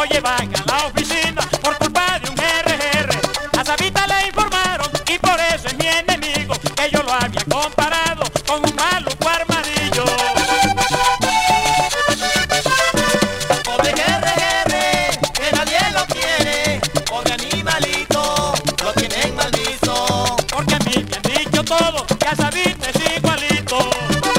llevan a la oficina por culpa de un RR. A Sabita le informaron y por eso es mi enemigo, que yo lo había comparado con un maluco armadillo. Pobre RR, que nadie lo quiere, pobre animalito, lo tienen mal visto. Porque a mí me han dicho todo, que a Sabita es igualito.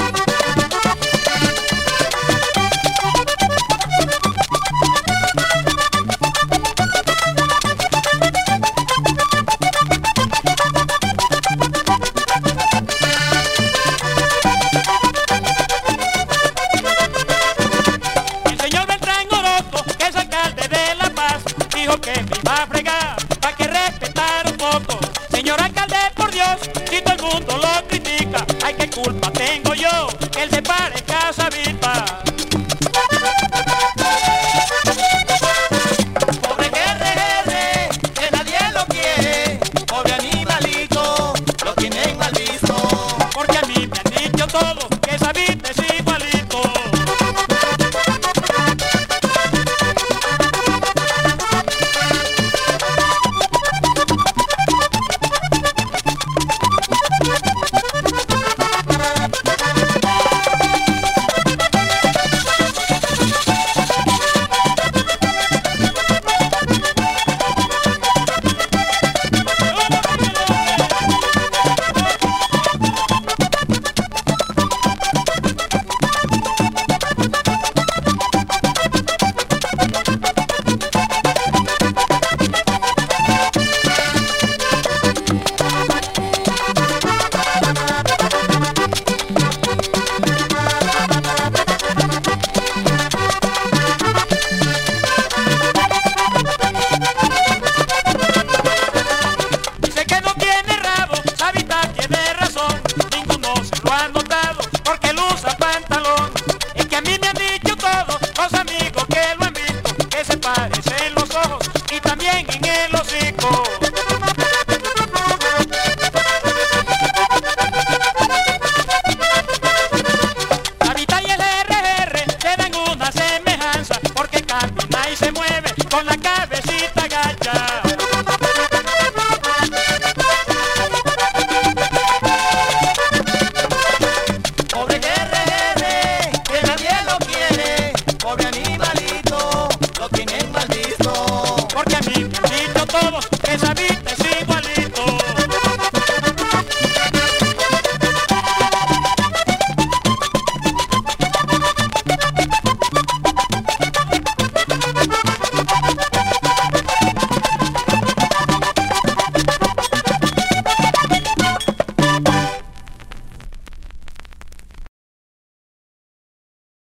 Dijo que me iba a fregar, pa' que respetara un poco. Señor alcalde, por Dios, si todo el mundo lo critica, ay, qué culpa tengo yo, que él se parezca a Sabita. Pobre RR, que nadie lo quiere, pobre animalito, lo tienen mal visto. Porque a mí me han dicho todo, que Sabita es igualito. En los ojos y también en el hocico. Sabita y el RR se dan una semejanza, porque camina y se mueve con la cabecita.